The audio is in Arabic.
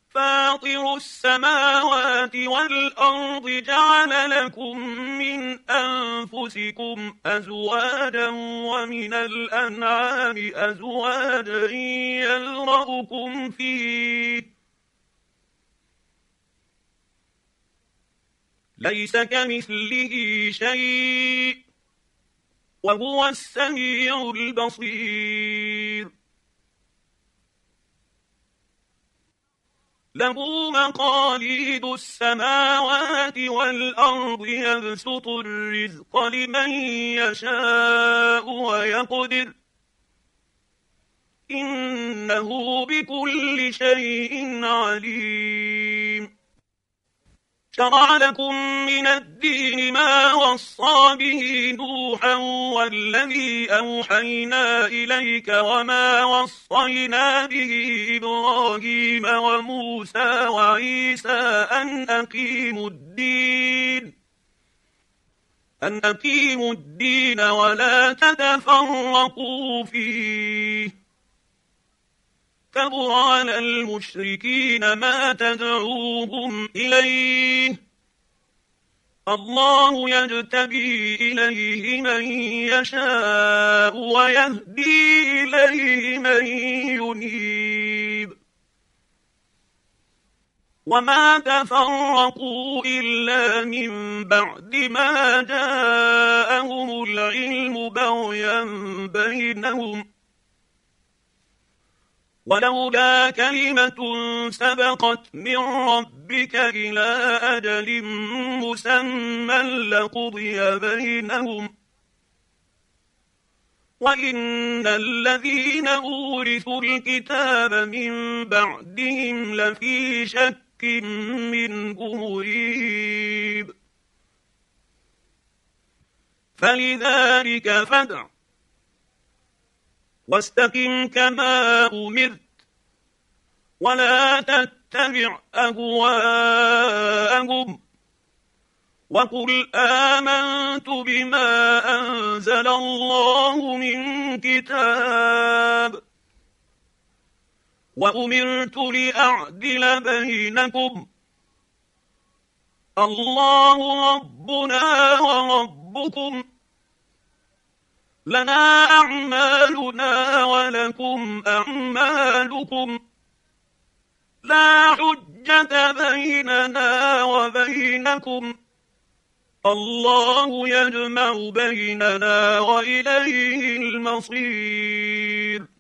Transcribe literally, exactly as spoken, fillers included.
فاطر السماوات والأرض جعل لكم من أنفسكم أزواجا ومن الأنعام أزواجا يذرأكم فيه ليس كمثله شيء وهو السميع البصير له مقاليد السماوات والأرض يبسط الرزق لمن يشاء ويقدر إنه بكل شيء عليم شرع لكم من الدين ما وصى به نوحا والذي أوحينا إليك وما وصينا به إبراهيم وموسى وعيسى أن أقيموا الدين أن أقيموا الدين ولا تتفرقوا فيه كبر على المشركين ما تدعوهم إليه الله يجتبي إليه من يشاء ويهدي إليه من ينيب وما تفرقوا إلا من بعد ما جاءهم العلم بغيا بينهم ولولا كلمة سبقت من ربك إلى أجل مسمى لقضي بينهم وإن الذين أورثوا الكتاب من بعدهم لفي شك منه مريب فلذلك فادع واستقم كما أمرت ولا تتبع أهواءهم وقل آمنت بما أنزل الله من كتاب وأمرت لأعدل بينكم الله ربنا وربكم لنا أعمالنا ولكم أعمالكم لا حجة بيننا وبينكم الله يجمع بيننا وإليه المصير